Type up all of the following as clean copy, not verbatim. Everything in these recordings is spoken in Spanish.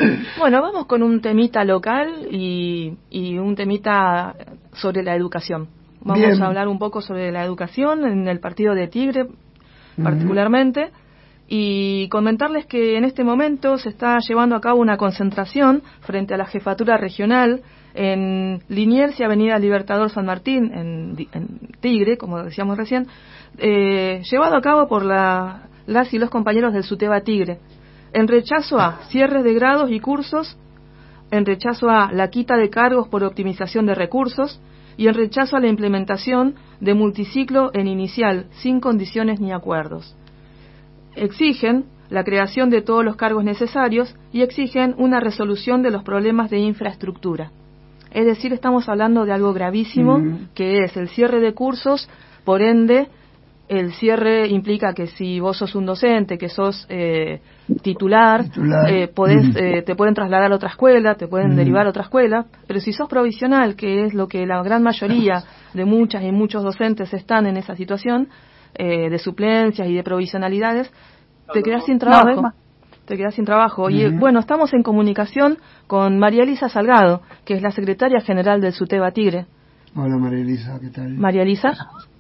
Bueno, vamos con un temita local y un temita sobre la educación. Vamos a hablar un poco sobre la educación en el partido de Tigre, particularmente, y comentarles que en este momento se está llevando a cabo una concentración frente a la jefatura regional en Liniers y Avenida Libertador San Martín, en Tigre, como decíamos recién, llevado a cabo por las y los compañeros del SUTEBA Tigre, en rechazo a cierres de grados y cursos, en rechazo a la quita de cargos por optimización de recursos y en rechazo a la implementación de multiciclo en inicial, sin condiciones ni acuerdos. Exigen la creación de todos los cargos necesarios y exigen una resolución de los problemas de infraestructura. Es decir, estamos hablando de algo gravísimo, que es el cierre de cursos. Por ende, el cierre implica que si vos sos un docente, que sos titular, te pueden trasladar a otra escuela, te pueden derivar a otra escuela, pero si sos provisional, que es lo que la gran mayoría de muchas y muchos docentes están en esa situación, de suplencias y de provisionalidades, te quedás sin trabajo. Y bueno, estamos en comunicación con María Elisa Salgado, que es la secretaria general del SUTEBA Tigre. Hola María Elisa, ¿qué tal? María Elisa.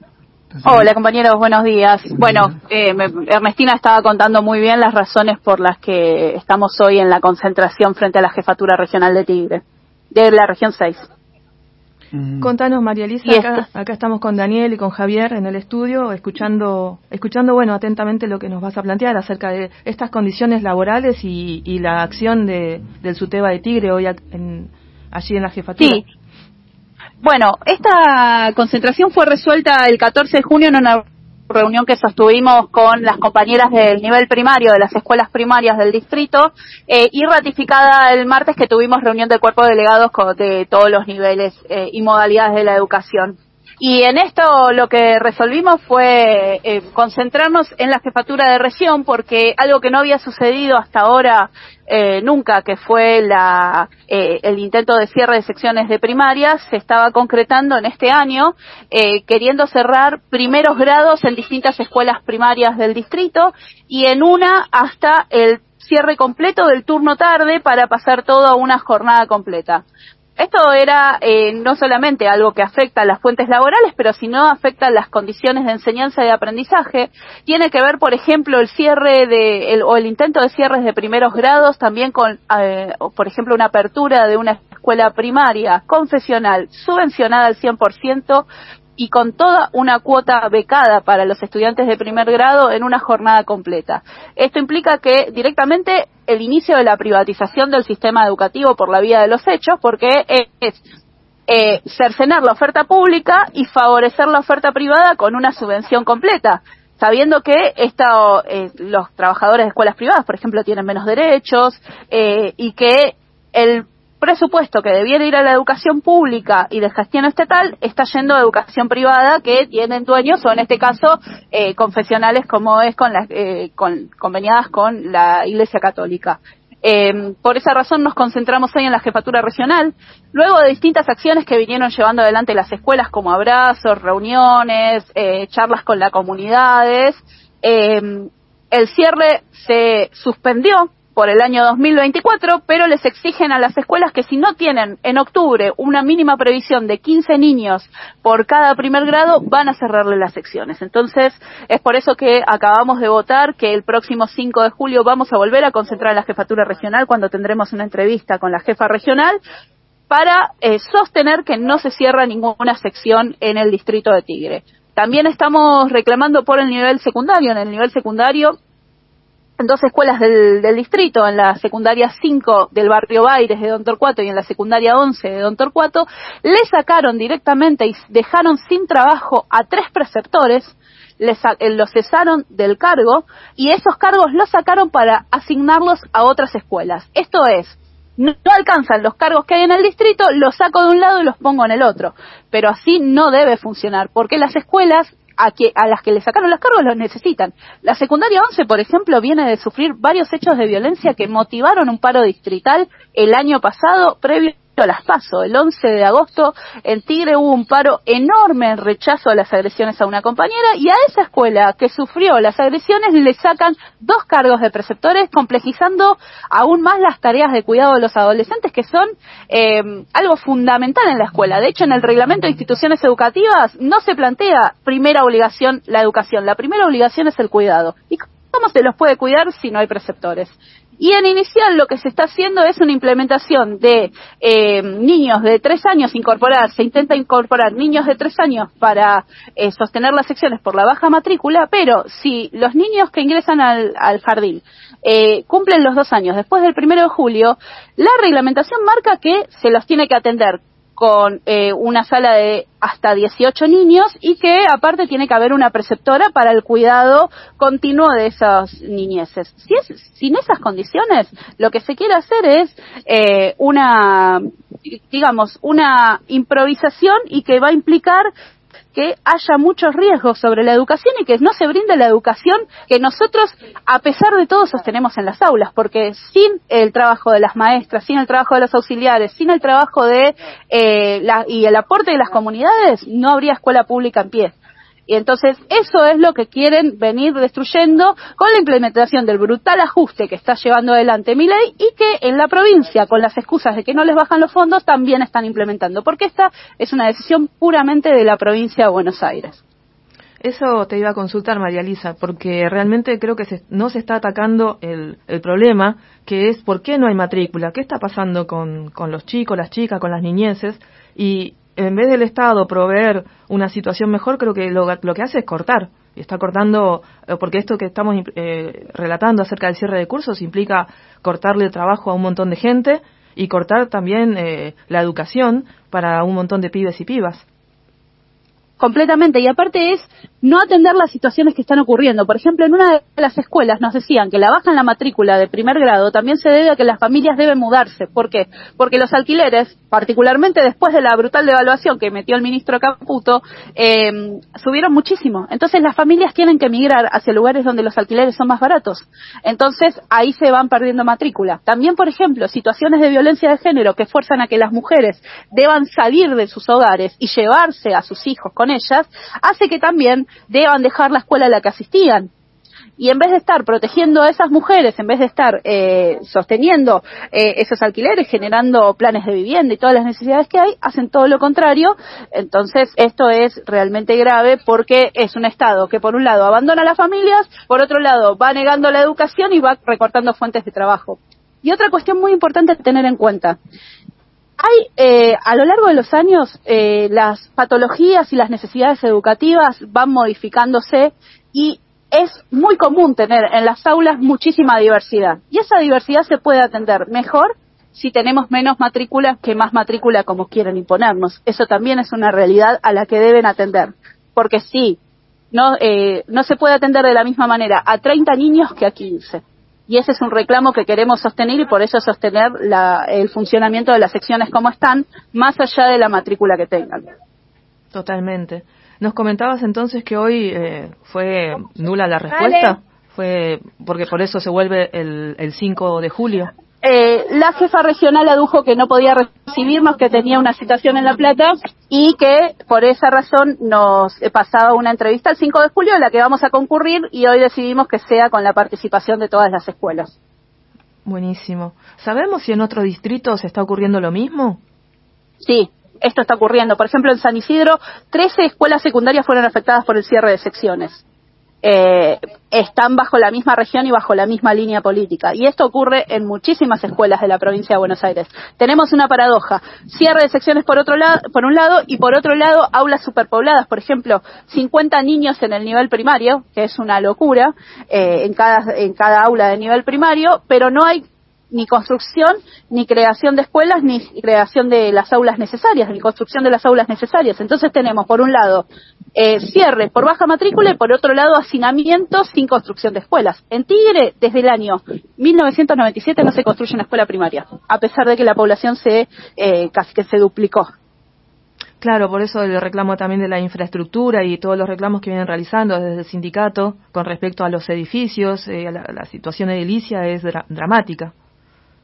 Hola compañeros, buenos días. Ernestina estaba contando muy bien las razones por las que estamos hoy en la concentración frente a la jefatura regional de Tigre, de la región 6. Contanos, María Elisa, acá estamos con Daniel y con Javier en el estudio, escuchando atentamente lo que nos vas a plantear acerca de estas condiciones laborales y la acción del SUTEBA de Tigre hoy allí en la jefatura. Sí. Bueno, esta concentración fue resuelta el 14 de junio en una reunión que sostuvimos con las compañeras del nivel primario de las escuelas primarias del distrito y ratificada el martes que tuvimos reunión del cuerpo de delegados de todos los niveles y modalidades de la educación. Y en esto lo que resolvimos fue concentrarnos en la jefatura de región, porque algo que no había sucedido hasta ahora nunca, que fue el intento de cierre de secciones de primarias, se estaba concretando en este año, queriendo cerrar primeros grados en distintas escuelas primarias del distrito y en una hasta el cierre completo del turno tarde para pasar todo a una jornada completa. Esto era no solamente algo que afecta a las fuentes laborales, pero si no afecta a las condiciones de enseñanza y de aprendizaje. Tiene que ver, por ejemplo, el cierre o el intento de cierres de primeros grados también con, por ejemplo, una apertura de una escuela primaria confesional subvencionada al 100% y con toda una cuota becada para los estudiantes de primer grado en una jornada completa. Esto implica que directamente el inicio de la privatización del sistema educativo por la vía de los hechos, porque es cercenar la oferta pública y favorecer la oferta privada con una subvención completa, sabiendo que los trabajadores de escuelas privadas, por ejemplo, tienen menos derechos y que el presupuesto que debiera ir a la educación pública y de gestión estatal está yendo a educación privada que tienen dueños, o en este caso confesionales, como es conveniadas con la Iglesia Católica. Por esa razón nos concentramos hoy en la jefatura regional, luego de distintas acciones que vinieron llevando adelante las escuelas, como abrazos, reuniones, charlas con las comunidades. El cierre se suspendió por el año 2024, pero les exigen a las escuelas que si no tienen en octubre una mínima previsión de 15 niños por cada primer grado, van a cerrarle las secciones. Entonces, es por eso que acabamos de votar que el próximo 5 de julio vamos a volver a concentrar en la jefatura regional, cuando tendremos una entrevista con la jefa regional, para sostener que no se cierra ninguna sección en el distrito de Tigre. También estamos reclamando por el nivel secundario. En el nivel secundario, en dos escuelas del distrito, en la secundaria 5 del barrio Baires de Don Torcuato y en la secundaria 11 de Don Torcuato, le sacaron directamente y dejaron sin trabajo a 3 preceptores, los cesaron del cargo y esos cargos los sacaron para asignarlos a otras escuelas. Esto es, no alcanzan los cargos que hay en el distrito, los saco de un lado y los pongo en el otro. Pero así no debe funcionar, porque las escuelas a las que le sacaron los cargos los necesitan. La secundaria 11, por ejemplo, viene de sufrir varios hechos de violencia que motivaron un paro distrital el año pasado, previo a las PASO. El 11 de agosto en Tigre hubo un paro enorme en rechazo a las agresiones a una compañera, y a esa escuela que sufrió las agresiones le sacan 2 cargos de preceptores, complejizando aún más las tareas de cuidado de los adolescentes, que son algo fundamental en la escuela. De hecho, en el reglamento de instituciones educativas no se plantea primera obligación la educación, la primera obligación es el cuidado. ¿Y cómo se los puede cuidar si no hay preceptores? Y en inicial lo que se está haciendo es una implementación de niños de 3 años se intenta incorporar niños de 3 años para sostener las secciones por la baja matrícula, pero si los niños que ingresan al jardín cumplen los 2 años después del 1 de julio, la reglamentación marca que se los tiene que atender con una sala de hasta 18 niños, y que aparte tiene que haber una preceptora para el cuidado continuo de esas niñeces. Sin esas condiciones, lo que se quiere hacer es una improvisación, y que va a implicar que haya muchos riesgos sobre la educación y que no se brinde la educación que nosotros, a pesar de todo, sostenemos en las aulas, porque sin el trabajo de las maestras, sin el trabajo de los auxiliares, sin el trabajo y el aporte de las comunidades, no habría escuela pública en pie. Y entonces eso es lo que quieren venir destruyendo con la implementación del brutal ajuste que está llevando adelante Milei, y que en la provincia, con las excusas de que no les bajan los fondos, también están implementando, porque esta es una decisión puramente de la provincia de Buenos Aires. Eso te iba a consultar, María Elisa, porque realmente creo que no se está atacando el problema, que es por qué no hay matrícula, qué está pasando con los chicos, las chicas, con las niñeces, y en vez del Estado proveer una situación mejor, creo que lo que hace es cortar. Y está cortando, porque esto que estamos relatando acerca del cierre de cursos implica cortarle el trabajo a un montón de gente y cortar también la educación para un montón de pibes y pibas. Completamente, y aparte es no atender las situaciones que están ocurriendo. Por ejemplo, en una de las escuelas nos decían que la baja en la matrícula de 1er grado también se debe a que las familias deben mudarse. ¿Por qué? Porque los alquileres, particularmente después de la brutal devaluación que metió el ministro Caputo, subieron muchísimo. Entonces las familias tienen que migrar hacia lugares donde los alquileres son más baratos. Entonces ahí se van perdiendo matrícula. También, por ejemplo, situaciones de violencia de género que fuerzan a que las mujeres deban salir de sus hogares y llevarse a sus hijos con ellas, hace que también deban dejar la escuela a la que asistían. Y en vez de estar protegiendo a esas mujeres, en vez de estar sosteniendo esos alquileres, generando planes de vivienda y todas las necesidades que hay, hacen todo lo contrario. Entonces esto es realmente grave, porque es un Estado que por un lado abandona a las familias, por otro lado va negando la educación y va recortando fuentes de trabajo. Y otra cuestión muy importante a tener en cuenta: hay, a lo largo de los años, las patologías y las necesidades educativas van modificándose, y es muy común tener en las aulas muchísima diversidad. Y esa diversidad se puede atender mejor si tenemos menos matrículas que más matrícula, como quieren imponernos. Eso también es una realidad a la que deben atender. Porque sí, no se puede atender de la misma manera a 30 niños que a 15. Y ese es un reclamo que queremos sostener, y por eso sostener el funcionamiento de las secciones como están, más allá de la matrícula que tengan. Totalmente. Nos comentabas entonces que hoy fue nula la respuesta, fue porque por eso se vuelve el 5 de julio. La jefa regional adujo que no podía recibirnos, que tenía una citación en La Plata, y que por esa razón nos pasaba una entrevista el 5 de julio en la que vamos a concurrir, y hoy decidimos que sea con la participación de todas las escuelas. Buenísimo. ¿Sabemos si en otros distritos está ocurriendo lo mismo? Sí, esto está ocurriendo. Por ejemplo, en San Isidro, 13 escuelas secundarias fueron afectadas por el cierre de secciones. Están bajo la misma región y bajo la misma línea política, y esto ocurre en muchísimas escuelas de la provincia de Buenos Aires. Tenemos una paradoja: cierre de secciones por un lado, y por otro lado aulas superpobladas. Por ejemplo, 50 niños en el nivel primario, que es una locura, en cada aula de nivel primario, pero no hay ni construcción, ni creación de escuelas, ni creación de las aulas necesarias, ni construcción de las aulas necesarias. Entonces tenemos, por un lado, cierre por baja matrícula, y por otro lado, hacinamientos sin construcción de escuelas. En Tigre, desde el año 1997 no se construye una escuela primaria, a pesar de que la población casi que se duplicó. Claro, por eso el reclamo también de la infraestructura y todos los reclamos que vienen realizando desde el sindicato con respecto a los edificios, a la situación edilicia es dramática.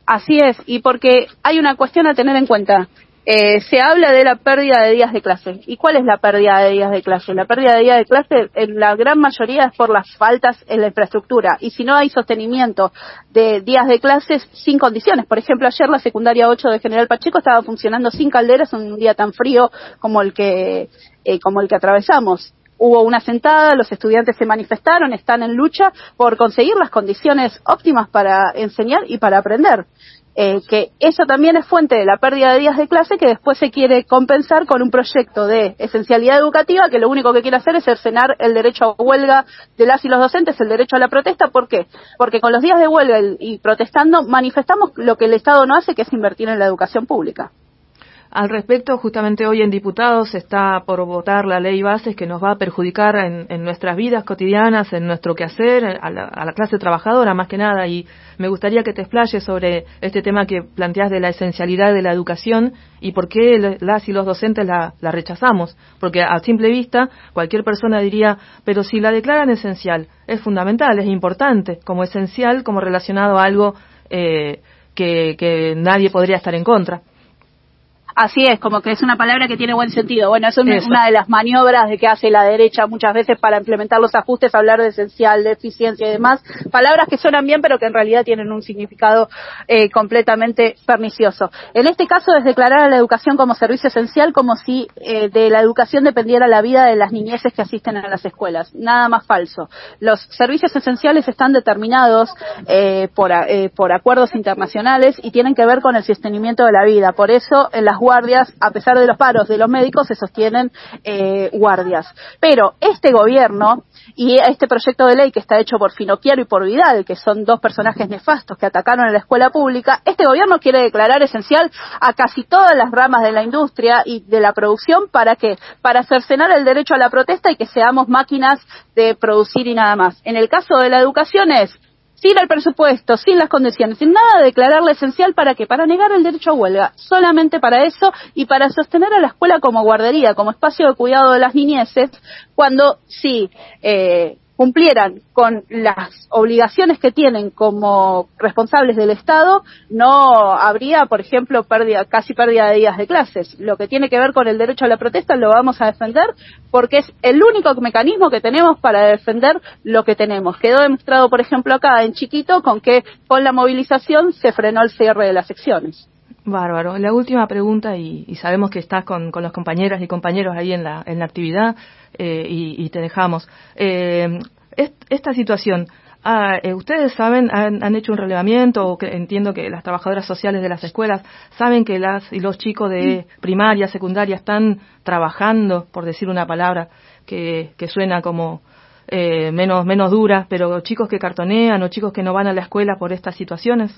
Así es, y porque hay una cuestión a tener en cuenta. Se habla de la pérdida de días de clase. ¿Y cuál es la pérdida de días de clase? La pérdida de días de clase en la gran mayoría es por las faltas en la infraestructura. Y si no hay sostenimiento de días de clases sin condiciones. Por ejemplo, ayer la secundaria 8 de General Pacheco estaba funcionando sin calderas en un día tan frío como el que atravesamos. Hubo una sentada, los estudiantes se manifestaron, están en lucha por conseguir las condiciones óptimas para enseñar y para aprender. Que eso también es fuente de la pérdida de días de clase que después se quiere compensar con un proyecto de esencialidad educativa que lo único que quiere hacer es cercenar el derecho a huelga de las y los docentes, el derecho a la protesta. ¿Por qué? Porque con los días de huelga y protestando manifestamos lo que el Estado no hace, que es invertir en la educación pública. Al respecto, justamente hoy en Diputados se está por votar la ley bases que nos va a perjudicar en nuestras vidas cotidianas, en nuestro quehacer, a la clase trabajadora más que nada, y me gustaría que te explayes sobre este tema que planteas de la esencialidad de la educación y por qué las y los docentes la rechazamos, porque a simple vista cualquier persona diría, pero si la declaran esencial, es fundamental, es importante, como esencial, como relacionado a algo que nadie podría estar en contra. Así es, como que es una palabra que tiene buen sentido. Bueno, eso es una de las maniobras de que hace la derecha muchas veces para implementar los ajustes, hablar de esencial, de eficiencia y demás. Palabras que suenan bien, pero que en realidad tienen un significado completamente pernicioso. En este caso es declarar a la educación como servicio esencial, como si de la educación dependiera la vida de las niñeces que asisten a las escuelas. Nada más falso. Los servicios esenciales están determinados por acuerdos internacionales y tienen que ver con el sostenimiento de la vida. Por eso, en las guardias, a pesar de los paros de los médicos, se sostienen guardias. Pero este gobierno y este proyecto de ley que está hecho por Finocchiaro y por Vidal, que son dos personajes nefastos que atacaron a la escuela pública, este gobierno quiere declarar esencial a casi todas las ramas de la industria y de la producción. ¿Para qué? Para cercenar el derecho a la protesta y que seamos máquinas de producir y nada más. En el caso de la educación es sin el presupuesto, sin las condiciones, sin nada, declararla esencial. ¿Para qué? Para negar el derecho a huelga, solamente para eso y para sostener a la escuela como guardería, como espacio de cuidado de las niñeces, cuando sí cumplieran con las obligaciones que tienen como responsables del Estado, no habría, por ejemplo, casi pérdida de días de clases. Lo que tiene que ver con el derecho a la protesta lo vamos a defender porque es el único mecanismo que tenemos para defender lo que tenemos. Quedó demostrado, por ejemplo, acá en Chiquito, con que con la movilización se frenó el cierre de las secciones. Bárbaro. La última pregunta, y sabemos que estás con los compañeras y compañeros ahí en la actividad, y te dejamos. Esta situación, ustedes saben, han hecho un relevamiento, o que entiendo que las trabajadoras sociales de las escuelas saben que las y los chicos de primaria, secundaria están trabajando, por decir una palabra que suena como menos dura, pero chicos que cartonean o chicos que no van a la escuela por estas situaciones.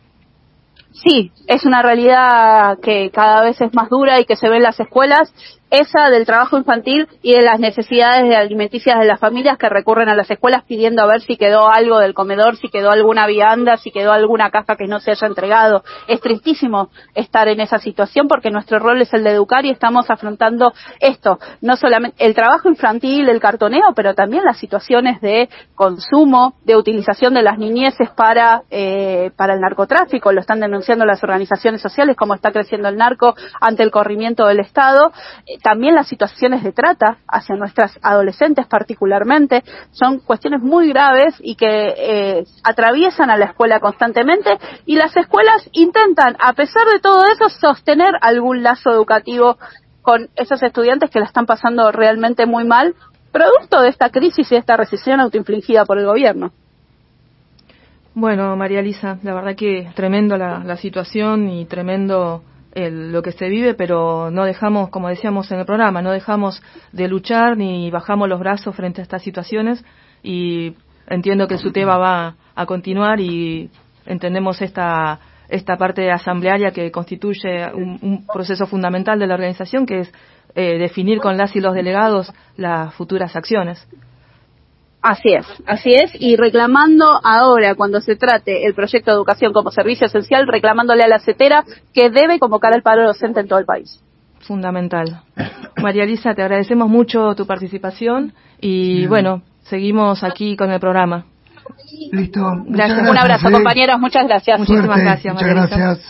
Sí, es una realidad que cada vez es más dura y que se ve en las escuelas, esa del trabajo infantil y de las necesidades alimenticias de las familias que recurren a las escuelas pidiendo a ver si quedó algo del comedor, si quedó alguna vianda, si quedó alguna caja que no se haya entregado. Es tristísimo estar en esa situación porque nuestro rol es el de educar y estamos afrontando esto, no solamente el trabajo infantil, el cartoneo, pero también las situaciones de consumo, de utilización de las niñeces para el narcotráfico. Lo están denunciando las organizaciones sociales, como está creciendo el narco ante el corrimiento del Estado. También las situaciones de trata hacia nuestras adolescentes particularmente son cuestiones muy graves y que atraviesan a la escuela constantemente, y las escuelas intentan, a pesar de todo eso, sostener algún lazo educativo con esos estudiantes que la están pasando realmente muy mal, producto de esta crisis y de esta recesión autoinfligida por el gobierno. Bueno, María Elisa, la verdad que tremendo la situación y tremendo lo que se vive, pero no dejamos, como decíamos en el programa, no dejamos de luchar ni bajamos los brazos frente a estas situaciones, y entiendo que el SUTEBA va a continuar y entendemos esta parte asamblearia que constituye un proceso fundamental de la organización, que es definir con las y los delegados las futuras acciones. Así es, y reclamando ahora, cuando se trate el proyecto de educación como servicio esencial, reclamándole a la CETERA que debe convocar al paro docente en todo el país. Fundamental. María Elisa, te agradecemos mucho tu participación y bueno, seguimos aquí con el programa. Listo. Gracias. Un abrazo, compañeros. Muchas gracias. Muchísimas gracias, Muchas gracias.